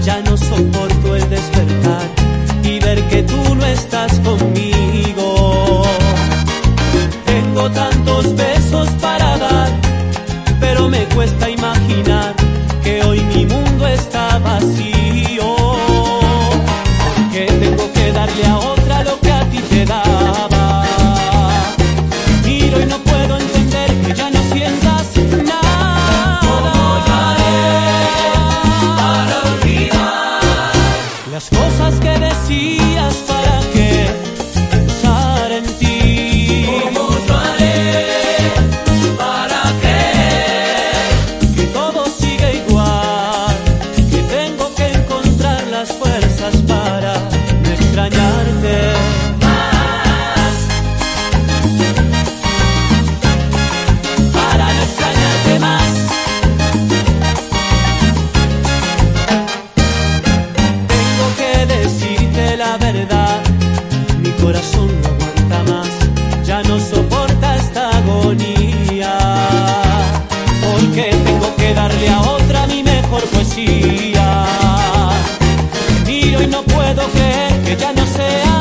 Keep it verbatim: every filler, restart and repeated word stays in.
Ya no soporto el despertar y ver que tú no estás conmigo. Tengo tantos besos para dar, pero me cuesta imaginar que hoy mi mundo está vacío. Que tengo que darle a otra lo que a ti te daba. Miro y no puedo entender que ya no sientas nada. ¿Cómo yo haré para olvidar las cosas que decías para que pensar en ti? ¿Cómo yo haré para creer que todo sigue igual? Que tengo que encontrar las fuerzas para no extrañarte más, para no extrañarte más. Tengo que decirte la verdad, mi corazón no aguanta más, ya no soporta esta agonía, porque tengo que darle a otra mi mejor poesía. Miro y no puedo creer que ya no sea